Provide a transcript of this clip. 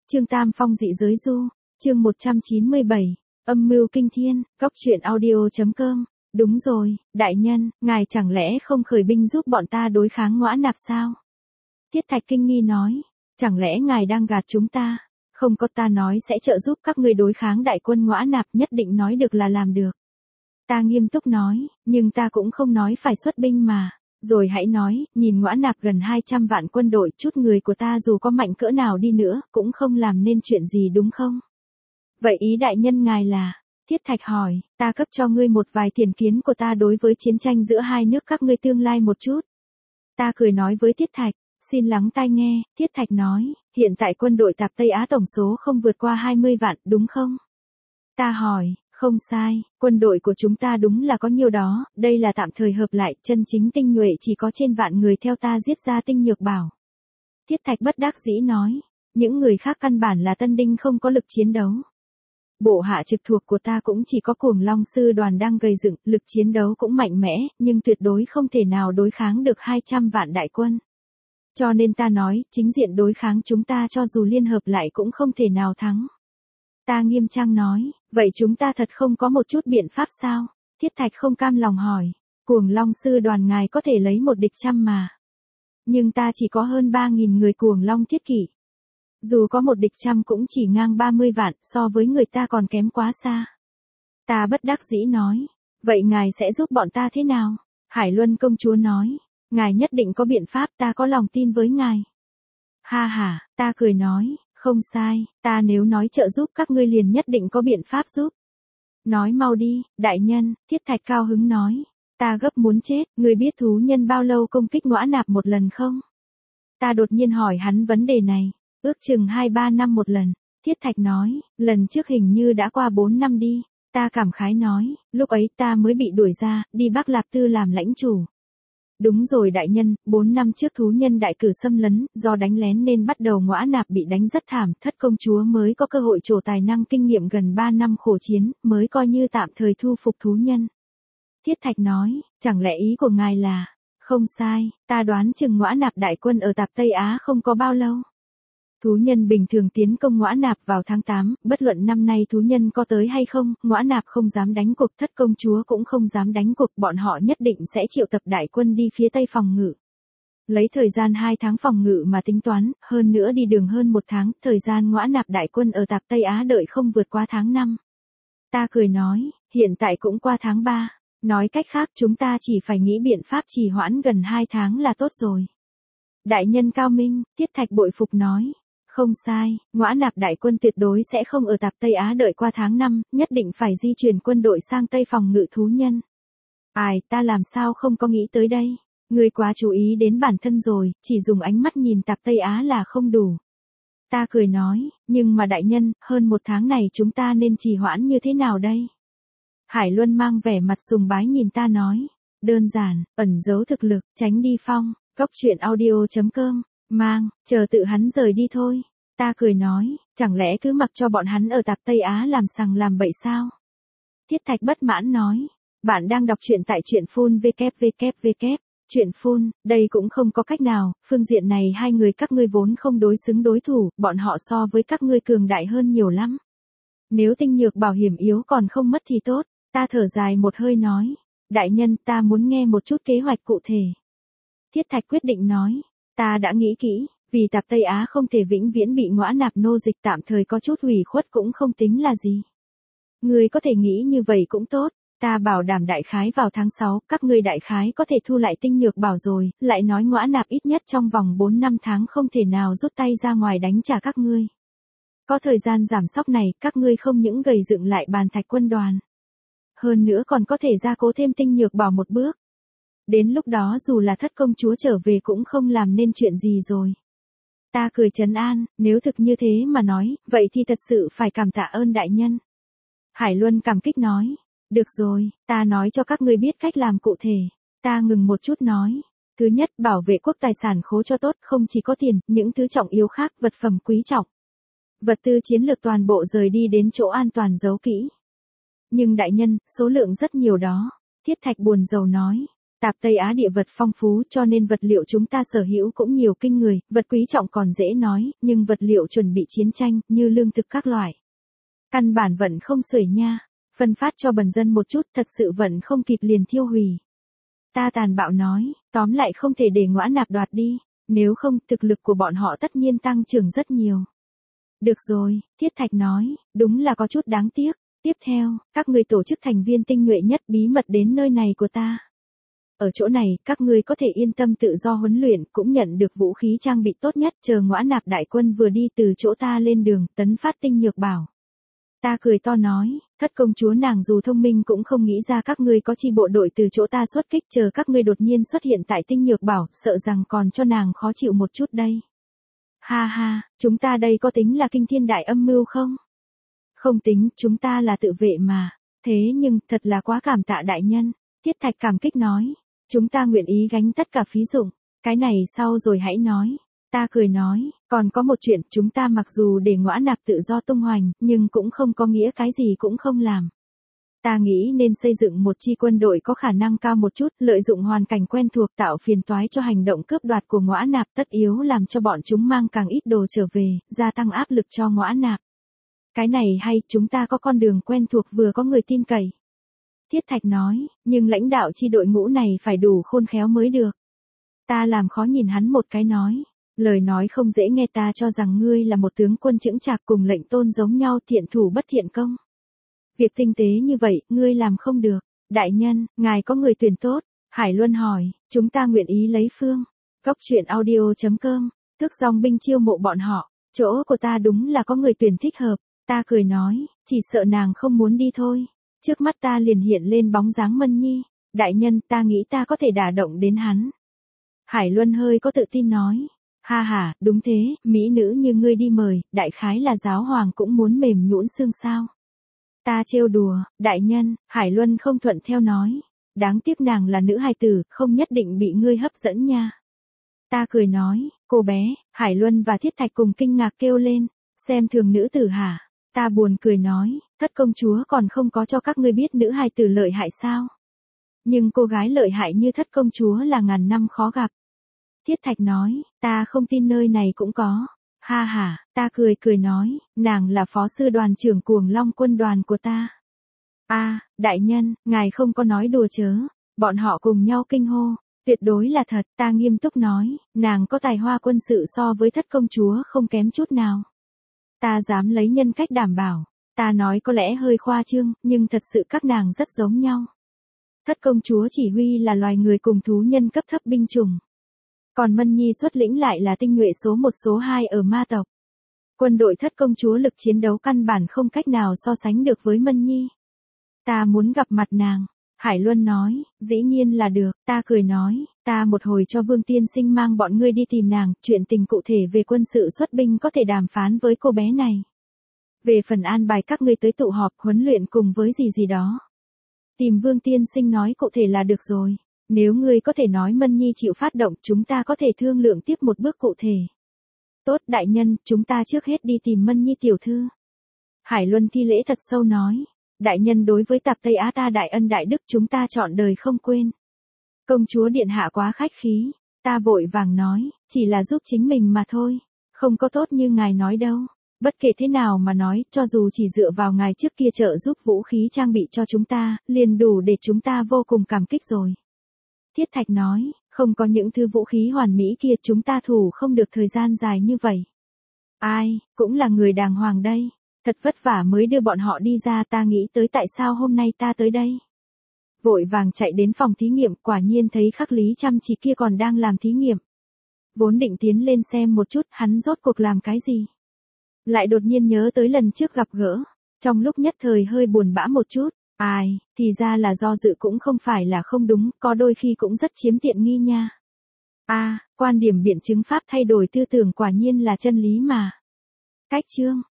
Chương Tam Phong dị giới du, chương 197, âm mưu kinh thiên, góc truyện audio.com. Đúng rồi, đại nhân, ngài chẳng lẽ không khởi binh giúp bọn ta đối kháng Ngõa Nạp sao? Tiết Thạch kinh nghi nói, chẳng lẽ ngài đang gạt chúng ta? Không có, ta nói sẽ trợ giúp các ngươi đối kháng đại quân Ngõa Nạp, nhất định nói được là làm được. Ta nghiêm túc nói, nhưng ta cũng không nói phải xuất binh mà. Rồi hãy nói, nhìn Ngõa Nạp gần 200 vạn quân đội, chút người của ta dù có mạnh cỡ nào đi nữa, cũng không làm nên chuyện gì đúng không? Vậy ý đại nhân ngài là? Thiết Thạch hỏi, ta cấp cho ngươi một vài tiền kiến của ta đối với chiến tranh giữa hai nước các ngươi tương lai một chút. Ta cười nói với Thiết Thạch, xin lắng tai nghe. Thiết Thạch nói, hiện tại quân đội Tạp Tây Á tổng số không vượt qua 20 vạn, đúng không? Ta hỏi, không sai, quân đội của chúng ta đúng là có nhiều đó, đây là tạm thời hợp lại, chân chính tinh nhuệ chỉ có trên vạn người theo ta giết ra tinh nhược bảo. Thiết Thạch bất đắc dĩ nói, những người khác căn bản là tân đinh không có lực chiến đấu. Bộ hạ trực thuộc của ta cũng chỉ có Cuồng Long sư đoàn đang gầy dựng, lực chiến đấu cũng mạnh mẽ, nhưng tuyệt đối không thể nào đối kháng được 200 vạn đại quân. Cho nên ta nói, chính diện đối kháng chúng ta cho dù liên hợp lại cũng không thể nào thắng. Ta nghiêm trang nói, vậy chúng ta thật không có một chút biện pháp sao? Thiết Thạch không cam lòng hỏi, Cuồng Long sư đoàn ngài có thể lấy một địch trăm mà. Nhưng ta chỉ có hơn 3.000 người Cuồng Long thiết kỷ. Dù có một địch trăm cũng chỉ ngang 30 vạn, so với người ta còn kém quá xa. Ta bất đắc dĩ nói, vậy ngài sẽ giúp bọn ta thế nào? Hải Luân công chúa nói, ngài nhất định có biện pháp, ta có lòng tin với ngài. Ha ha, ta cười nói, không sai, ta nếu nói trợ giúp các ngươi liền nhất định có biện pháp giúp. Nói mau đi, đại nhân. Thiết Thạch cao hứng nói, ta gấp muốn chết, ngươi biết thú nhân bao lâu công kích Ngõa Nạp một lần không? Ta đột nhiên hỏi hắn vấn đề này, ước chừng 2-3 năm một lần. Thiết Thạch nói, lần trước hình như đã qua 4 năm đi. Ta cảm khái nói, lúc ấy ta mới bị đuổi ra, đi Bắc Lạp Tư làm lãnh chủ. Đúng rồi đại nhân, 4 năm trước thú nhân đại cử xâm lấn, do đánh lén nên bắt đầu Ngõa Nạp bị đánh rất thảm, thất công chúa mới có cơ hội trổ tài năng kinh nghiệm gần 3 năm khổ chiến, mới coi như tạm thời thu phục thú nhân. Thiết Thạch nói, chẳng lẽ ý của ngài là, không sai, ta đoán chừng Ngõa Nạp đại quân ở Tạp Tây Á không có bao lâu. Thú nhân bình thường tiến công Ngõa Nạp vào tháng 8, bất luận năm nay thú nhân có tới hay không, Ngõa Nạp không dám đánh cuộc, thất công chúa cũng không dám đánh cuộc, bọn họ nhất định sẽ triệu tập đại quân đi phía tây phòng ngự. Lấy thời gian 2 tháng phòng ngự mà tính toán, hơn nữa đi đường hơn 1 tháng, thời gian Ngõa Nạp đại quân ở Tạp Tây Á đợi không vượt qua tháng 5. Ta cười nói, hiện tại cũng qua tháng 3, nói cách khác chúng ta chỉ phải nghĩ biện pháp trì hoãn gần 2 tháng là tốt rồi. Đại nhân cao minh. Thiết Thạch bội phục nói. Không sai, Ngõa Nạp đại quân tuyệt đối sẽ không ở Tạp Tây Á đợi qua tháng 5, nhất định phải di chuyển quân đội sang Tây phòng ngự thú nhân. Ai, ta làm sao không có nghĩ tới đây? Ngươi quá chú ý đến bản thân rồi, chỉ dùng ánh mắt nhìn Tạp Tây Á là không đủ. Ta cười nói, nhưng mà đại nhân, hơn 1 tháng này chúng ta nên trì hoãn như thế nào đây? Hải Luân mang vẻ mặt sùng bái nhìn ta nói, đơn giản, ẩn giấu thực lực, tránh đi phong, góc truyện audio.com. Mang, chờ tự hắn rời đi thôi. Ta cười nói, chẳng lẽ cứ mặc cho bọn hắn ở Tạp Tây Á làm sằng làm bậy sao? Thiết Thạch bất mãn nói, bạn đang đọc truyện tại truyện phun www. Truyện phun, đây cũng không có cách nào, phương diện này hai người các ngươi vốn không đối xứng đối thủ, bọn họ so với các ngươi cường đại hơn nhiều lắm. Nếu tinh nhược bảo hiểm yếu còn không mất thì tốt. Ta thở dài một hơi nói, đại nhân ta muốn nghe một chút kế hoạch cụ thể. Thiết Thạch quyết định nói, ta đã nghĩ kỹ, vì Tạp Tây Á không thể vĩnh viễn bị Ngõa Nạp nô dịch, tạm thời có chút hủy khuất cũng không tính là gì. Ngươi có thể nghĩ như vậy cũng tốt, ta bảo đảm đại khái vào tháng 6, các ngươi đại khái có thể thu lại tinh nhược bảo rồi, lại nói Ngõa Nạp ít nhất trong vòng 4-5 tháng không thể nào rút tay ra ngoài đánh trả các ngươi. Có thời gian giảm sóc này, các ngươi không những gầy dựng lại bàn thạch quân đoàn. Hơn nữa còn có thể gia cố thêm tinh nhược bảo một bước. Đến lúc đó dù là thất công chúa trở về cũng không làm nên chuyện gì rồi. Ta cười trấn an, nếu thực như thế mà nói, vậy thì thật sự phải cảm tạ ơn đại nhân. Hải Luân cảm kích nói, được rồi, ta nói cho các ngươi biết cách làm cụ thể. Ta ngừng một chút nói, thứ nhất bảo vệ quốc tài sản khố cho tốt, không chỉ có tiền, những thứ trọng yếu khác, vật phẩm quý trọng. Vật tư chiến lược toàn bộ rời đi đến chỗ an toàn giấu kỹ. Nhưng đại nhân, số lượng rất nhiều đó. Thiết Thạch buồn rầu nói. Tạp Tây Á địa vật phong phú cho nên vật liệu chúng ta sở hữu cũng nhiều kinh người, vật quý trọng còn dễ nói, nhưng vật liệu chuẩn bị chiến tranh, như lương thực các loại. Căn bản vận không xuể nha, phân phát cho bần dân một chút, thật sự vận không kịp liền thiêu hủy. Ta tàn bạo nói, tóm lại không thể để Ngõa Nạp đoạt đi, nếu không thực lực của bọn họ tất nhiên tăng trưởng rất nhiều. Được rồi, Thiết Thạch nói, đúng là có chút đáng tiếc. Tiếp theo, các ngươi tổ chức thành viên tinh nhuệ nhất bí mật đến nơi này của ta. Ở chỗ này, các ngươi có thể yên tâm tự do huấn luyện, cũng nhận được vũ khí trang bị tốt nhất, chờ Ngõa Nạp đại quân vừa đi từ chỗ ta lên đường, tấn phát tinh nhược bảo. Ta cười to nói, Thất công chúa nàng dù thông minh cũng không nghĩ ra các ngươi có chi bộ đội từ chỗ ta xuất kích, chờ các ngươi đột nhiên xuất hiện tại tinh nhược bảo, sợ rằng còn cho nàng khó chịu một chút đây. Ha ha, chúng ta đây có tính là kinh thiên đại âm mưu không? Không tính, chúng ta là tự vệ mà. Thế nhưng, thật là quá cảm tạ đại nhân. Thiết Thạch cảm kích nói. Chúng ta nguyện ý gánh tất cả phí dụng. Cái này sau rồi hãy nói. Ta cười nói, còn có một chuyện, chúng ta mặc dù để Ngõa Nạp tự do tung hoành, nhưng cũng không có nghĩa cái gì cũng không làm. Ta nghĩ nên xây dựng một chi quân đội có khả năng cao một chút, lợi dụng hoàn cảnh quen thuộc tạo phiền toái cho hành động cướp đoạt của Ngõa Nạp, tất yếu làm cho bọn chúng mang càng ít đồ trở về, gia tăng áp lực cho Ngõa Nạp. Cái này hay, chúng ta có con đường quen thuộc vừa có người tin cậy. Thiết Thạch nói, nhưng lãnh đạo chi đội ngũ này phải đủ khôn khéo mới được. Ta làm khó nhìn hắn một cái nói, lời nói không dễ nghe, ta cho rằng ngươi là một tướng quân chững chạc cùng lệnh tôn giống nhau, thiện thủ bất thiện công. Việc tinh tế như vậy, ngươi làm không được. Đại nhân, ngài có người tuyển tốt. Hải Luân hỏi, chúng ta nguyện ý lấy phương. Góc truyện audio.com, Thức Dòng binh chiêu mộ bọn họ. Chỗ của ta đúng là có người tuyển thích hợp. Ta cười nói, chỉ sợ nàng không muốn đi thôi. Trước mắt ta liền hiện lên bóng dáng Mân Nhi. Đại nhân, ta nghĩ ta có thể đả động đến hắn. Hải Luân hơi có tự tin nói. Ha ha, đúng thế, mỹ nữ như ngươi đi mời, đại khái là giáo hoàng cũng muốn mềm nhũn xương sao. Ta trêu đùa, đại nhân, Hải Luân không thuận theo nói. Đáng tiếc nàng là nữ hài tử, không nhất định bị ngươi hấp dẫn nha. Ta cười nói, cô bé, Hải Luân và Thiết Thạch cùng kinh ngạc kêu lên, xem thường nữ tử hả? Ta buồn cười nói, Thất công chúa còn không có cho các ngươi biết nữ hài tử lợi hại sao? Nhưng cô gái lợi hại như Thất công chúa là ngàn năm khó gặp. Thiết Thạch nói, ta không tin nơi này cũng có. Ha ha, ta cười nói, nàng là phó sư đoàn trưởng Cuồng Long quân đoàn của ta. Đại nhân, ngài không có nói đùa chớ. Bọn họ cùng nhau kinh hô, tuyệt đối là thật. Ta nghiêm túc nói, nàng có tài hoa quân sự so với Thất công chúa không kém chút nào. Ta dám lấy nhân cách đảm bảo. Ta nói có lẽ hơi khoa trương, nhưng thật sự các nàng rất giống nhau. Thất công chúa chỉ huy là loài người cùng thú nhân cấp thấp binh chủng. Còn Mân Nhi xuất lĩnh lại là tinh nhuệ số 1 số 2 ở ma tộc. Quân đội Thất công chúa lực chiến đấu căn bản không cách nào so sánh được với Mân Nhi. Ta muốn gặp mặt nàng. Hải Luân nói, dĩ nhiên là được. Ta cười nói, ta một hồi cho Vương tiên sinh mang bọn ngươi đi tìm nàng, chuyện tình cụ thể về quân sự xuất binh có thể đàm phán với cô bé này. Về phần an bài các ngươi tới tụ họp huấn luyện cùng với gì đó. Tìm Vương tiên sinh nói cụ thể là được rồi. Nếu ngươi có thể nói Mân Nhi chịu phát động, chúng ta có thể thương lượng tiếp một bước cụ thể. Tốt đại nhân, chúng ta trước hết đi tìm Mân Nhi tiểu thư. Hải Luân thi lễ thật sâu nói. Đại nhân đối với Tạp Tây Á ta đại ân đại đức chúng ta trọn đời không quên. Công chúa điện hạ quá khách khí. Ta vội vàng nói, chỉ là giúp chính mình mà thôi. Không có tốt như ngài nói đâu. Bất kể thế nào mà nói, cho dù chỉ dựa vào ngài trước kia trợ giúp vũ khí trang bị cho chúng ta, liền đủ để chúng ta vô cùng cảm kích rồi. Thiết Thạch nói, không có những thứ vũ khí hoàn mỹ kia chúng ta thủ không được thời gian dài như vậy. Ai, cũng là người đàng hoàng đây. Thật vất vả mới đưa bọn họ đi ra, ta nghĩ tới tại sao hôm nay ta tới đây. Vội vàng chạy đến phòng thí nghiệm, quả nhiên thấy Khắc Lý chăm chỉ kia còn đang làm thí nghiệm. Vốn định tiến lên xem một chút hắn rốt cuộc làm cái gì. Lại đột nhiên nhớ tới lần trước gặp gỡ. Trong lúc nhất thời hơi buồn bã một chút. Ai, thì ra là do dự cũng không phải là không đúng, có đôi khi cũng rất chiếm tiện nghi nha. Quan điểm biện chứng pháp thay đổi tư tưởng quả nhiên là chân lý mà. Cách chương